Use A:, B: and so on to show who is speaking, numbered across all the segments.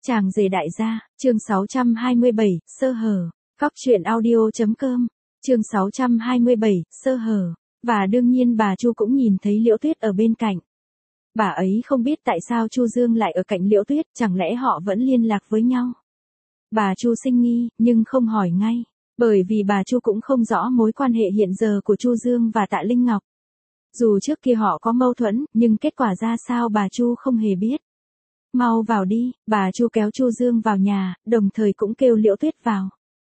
A: Chàng rể đại gia, chương 627, sơ hở. Cóc truyện audio.com, chương 627, sơ hở. Và đương nhiên bà Chu cũng nhìn thấy Liễu Tuyết ở bên cạnh. Bà ấy không biết tại sao Chu Dương lại ở cạnh Liễu Tuyết, chẳng lẽ họ vẫn liên lạc với nhau. Bà Chu sinh nghi, nhưng không hỏi ngay, bởi vì bà Chu cũng không rõ mối quan hệ hiện giờ của Chu Dương và Tạ Linh Ngọc. Dù trước kia họ có mâu thuẫn, nhưng kết quả ra sao bà Chu không hề biết. Mau vào đi, bà Chu kéo Chu Dương vào nhà, đồng thời cũng kêu Liễu Tuyết vào.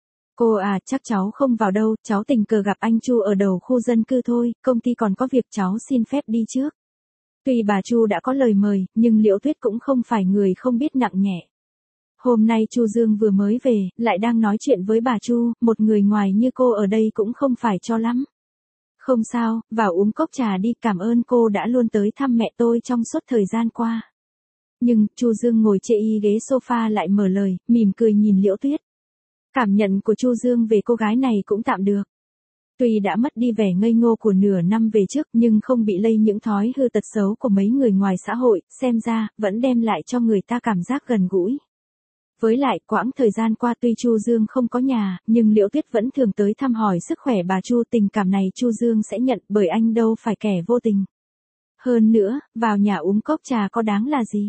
A: Cô à, chắc cháu không vào đâu, cháu tình cờ gặp anh Chu ở đầu khu dân cư thôi, công ty còn có việc cháu xin phép đi trước. Tuy bà Chu đã có lời mời, nhưng Liễu Tuyết cũng không phải người không biết nặng nhẹ. Hôm nay Chu Dương vừa mới về, lại đang nói chuyện với bà Chu, một người ngoài như cô ở đây cũng không phải cho lắm. Không sao, vào uống cốc trà đi, cảm ơn cô đã luôn tới thăm mẹ tôi trong suốt thời gian qua. Nhưng, Chu Dương ngồi chê y ghế sofa lại mở lời, mỉm cười nhìn Liễu Tuyết. Cảm nhận của Chu Dương về cô gái này cũng tạm được. Tuy đã mất đi vẻ ngây ngô của nửa năm về trước nhưng không bị lây những thói hư tật xấu của mấy người ngoài xã hội, xem ra, vẫn đem lại cho người ta cảm giác gần gũi. Với lại, quãng thời gian qua tuy Chu Dương không có nhà, nhưng Liễu Tuyết vẫn thường tới thăm hỏi sức khỏe bà Chu, tình cảm này Chu Dương sẽ nhận bởi anh đâu phải kẻ vô tình. Hơn nữa, vào nhà uống cốc trà có đáng là gì?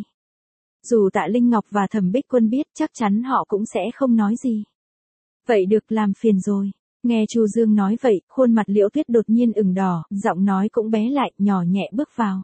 A: Dù Tạ Linh Ngọc và Thẩm Bích Quân biết chắc chắn họ cũng sẽ không nói gì. Vậy được, làm phiền rồi. Nghe Chu Dương nói vậy, khuôn mặt Liễu Tuyết đột nhiên ửng đỏ, giọng nói cũng bé lại, nhỏ nhẹ bước vào.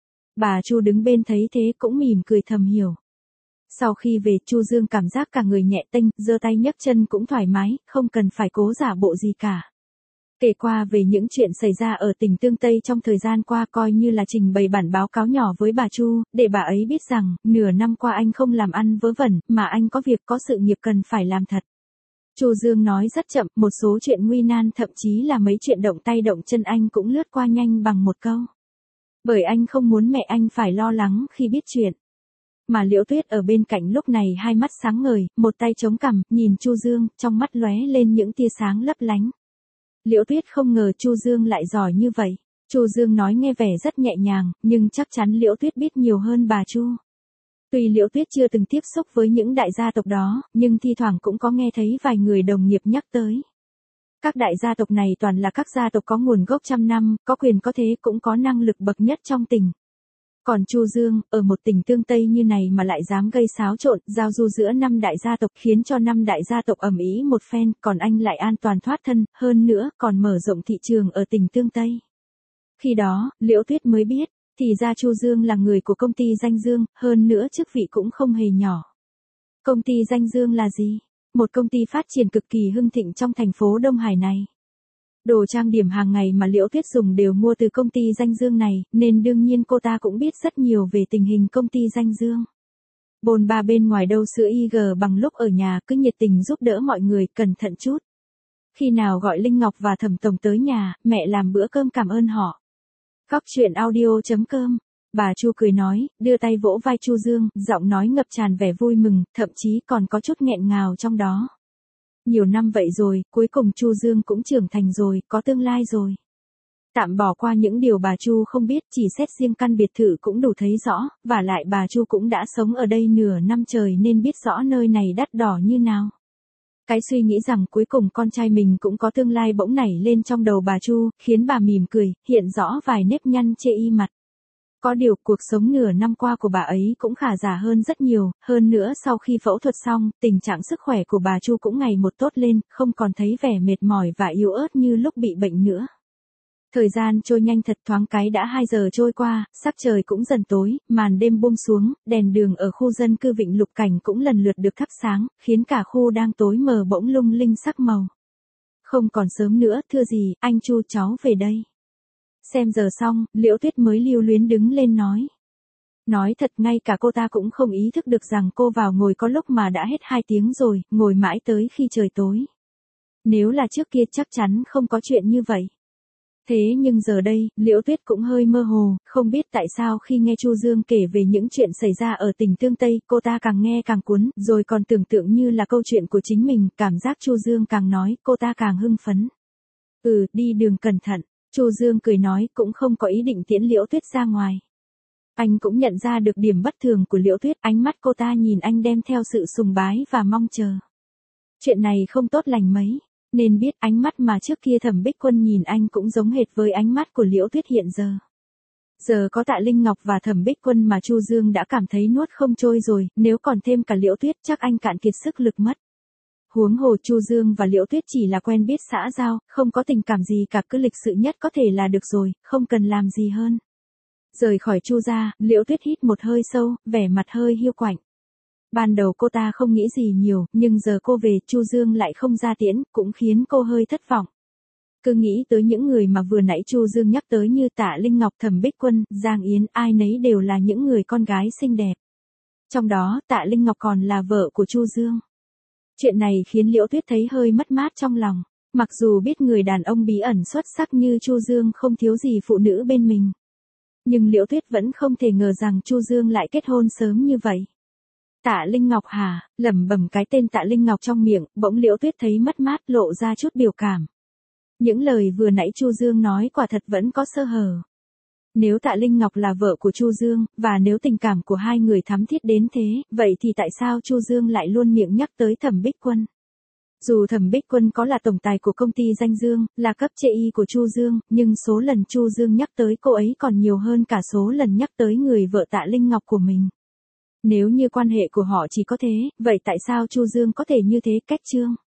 A: Bà Chu đứng bên thấy thế cũng mỉm cười thầm hiểu. Sau khi về, Chu Dương cảm giác cả người nhẹ tênh, giơ tay nhấc chân cũng thoải mái, không cần phải cố giả bộ gì cả. Kể qua về những chuyện xảy ra ở tỉnh Tương Tây trong thời gian qua, coi như là trình bày bản báo cáo nhỏ với bà Chu, để bà ấy biết rằng, nửa năm qua anh không làm ăn vớ vẩn, mà anh có việc có sự nghiệp cần phải làm thật. Chu Dương nói rất chậm, một số chuyện nguy nan thậm chí là mấy chuyện động tay động chân anh cũng lướt qua nhanh bằng một câu. Bởi anh không muốn mẹ anh phải lo lắng khi biết chuyện. Mà Liễu Tuyết ở bên cạnh lúc này hai mắt sáng ngời, một tay chống cằm, nhìn Chu Dương, trong mắt lóe lên những tia sáng lấp lánh. Liễu Tuyết không ngờ Chu Dương lại giỏi như vậy. Chu Dương nói nghe vẻ rất nhẹ nhàng, nhưng chắc chắn Liễu Tuyết biết nhiều hơn bà Chu. Tuy Liễu Tuyết chưa từng tiếp xúc với những đại gia tộc đó, nhưng thi thoảng cũng có nghe thấy vài người đồng nghiệp nhắc tới. Các đại gia tộc này toàn là các gia tộc có nguồn gốc trăm năm, có quyền có thế cũng có năng lực bậc nhất trong tỉnh. Còn Chu Dương, ở một tỉnh Tương Tây như này mà lại dám gây xáo trộn, giao du giữa 5 đại gia tộc khiến cho 5 đại gia tộc ầm ĩ một phen, còn anh lại an toàn thoát thân, hơn nữa còn mở rộng thị trường ở tỉnh Tương Tây. Khi đó, Liễu Tuyết mới biết, thì ra Chu Dương là người của công ty Danh Dương, hơn nữa chức vị cũng không hề nhỏ. Công ty Danh Dương là gì? Một công ty phát triển cực kỳ hưng thịnh trong thành phố Đông Hải này. Đồ trang điểm hàng ngày mà Liễu Tuyết dùng đều mua từ công ty Danh Dương này, nên đương nhiên cô ta cũng biết rất nhiều về tình hình công ty Danh Dương. Bồn ba bên ngoài đâu sữa IG bằng lúc ở nhà, cứ nhiệt tình giúp đỡ mọi người, cẩn thận chút. Khi nào gọi Linh Ngọc và Thẩm Tổng tới nhà, mẹ làm bữa cơm cảm ơn họ. Cóc truyện audio.com. Bà Chu cười nói, đưa tay vỗ vai Chu Dương, giọng nói ngập tràn vẻ vui mừng, thậm chí còn có chút nghẹn ngào trong đó. Nhiều năm vậy rồi, cuối cùng Chu Dương cũng trưởng thành rồi, có tương lai rồi. Tạm bỏ qua những điều bà Chu không biết, chỉ xét riêng căn biệt thự cũng đủ thấy rõ, và lại bà Chu cũng đã sống ở đây nửa năm trời nên biết rõ nơi này đắt đỏ như nào. Cái suy nghĩ rằng cuối cùng con trai mình cũng có tương lai bỗng nảy lên trong đầu bà Chu, khiến bà mỉm cười, hiện rõ vài nếp nhăn chê y mặt. Có điều, cuộc sống nửa năm qua của bà ấy cũng khả giả hơn rất nhiều, hơn nữa sau khi phẫu thuật xong, tình trạng sức khỏe của bà Chu cũng ngày một tốt lên, không còn thấy vẻ mệt mỏi và yếu ớt như lúc bị bệnh nữa. Thời gian trôi nhanh thật, thoáng cái đã 2 giờ trôi qua, sắc trời cũng dần tối, màn đêm buông xuống, đèn đường ở khu dân cư Vịnh Lục Cảnh cũng lần lượt được thắp sáng, khiến cả khu đang tối mờ bỗng lung linh sắc màu. Không còn sớm nữa, thưa gì, anh Chu cháu về đây. Xem giờ xong, Liễu Tuyết mới lưu luyến đứng lên nói. Nói thật ngay cả cô ta cũng không ý thức được rằng cô vào ngồi có lúc mà đã hết 2 tiếng rồi, ngồi mãi tới khi trời tối. Nếu là trước kia chắc chắn không có chuyện như vậy. Thế nhưng giờ đây, Liễu Tuyết cũng hơi mơ hồ, không biết tại sao khi nghe Chu Dương kể về những chuyện xảy ra ở tỉnh Tương Tây, cô ta càng nghe càng cuốn, rồi còn tưởng tượng như là câu chuyện của chính mình, cảm giác Chu Dương càng nói, cô ta càng hưng phấn. Đi đường cẩn thận. Chu Dương cười nói, cũng không có ý định tiễn Liễu Tuyết ra ngoài. Anh cũng nhận ra được điểm bất thường của Liễu Tuyết, ánh mắt cô ta nhìn anh đem theo sự sùng bái và mong chờ. Chuyện này không tốt lành mấy, nên biết ánh mắt mà trước kia Thẩm Bích Quân nhìn anh cũng giống hệt với ánh mắt của Liễu Tuyết hiện giờ. Giờ có Tạ Linh Ngọc và Thẩm Bích Quân mà Chu Dương đã cảm thấy nuốt không trôi rồi, nếu còn thêm cả Liễu Tuyết chắc anh cạn kiệt sức lực mất. Huống hồ Chu Dương và Liễu Tuyết chỉ là quen biết xã giao, không có tình cảm gì cả, cứ lịch sự nhất có thể là được rồi, không cần làm gì hơn. Rời khỏi Chu gia, Liễu Tuyết hít một hơi sâu, vẻ mặt hơi hiu quạnh. Ban đầu cô ta không nghĩ gì nhiều, nhưng giờ cô về, Chu Dương lại không ra tiễn, cũng khiến cô hơi thất vọng. Cứ nghĩ tới những người mà vừa nãy Chu Dương nhắc tới như Tạ Linh Ngọc, Thẩm Bích Quân, Giang Yến, ai nấy đều là những người con gái xinh đẹp. Trong đó, Tạ Linh Ngọc còn là vợ của Chu Dương. Chuyện này khiến Liễu Tuyết thấy hơi mất mát trong lòng. Mặc dù biết người đàn ông bí ẩn xuất sắc như Chu Dương không thiếu gì phụ nữ bên mình, nhưng Liễu Tuyết vẫn không thể ngờ rằng Chu Dương lại kết hôn sớm như vậy. Tạ Linh Ngọc hả? Lẩm bẩm cái tên Tạ Linh Ngọc trong miệng, bỗng Liễu Tuyết thấy mất mát, lộ ra chút biểu cảm. Những lời vừa nãy Chu Dương nói quả thật vẫn có sơ hở. Nếu Tạ Linh Ngọc là vợ của Chu Dương, và nếu tình cảm của hai người thắm thiết đến thế, vậy thì tại sao Chu Dương lại luôn miệng nhắc tới Thẩm Bích Quân? Dù Thẩm Bích Quân có là tổng tài của công ty Danh Dương, là cấp chê y của Chu Dương, nhưng số lần Chu Dương nhắc tới cô ấy còn nhiều hơn cả số lần nhắc tới người vợ Tạ Linh Ngọc của mình. Nếu như quan hệ của họ chỉ có thế, vậy tại sao Chu Dương có thể như thế? Cách chương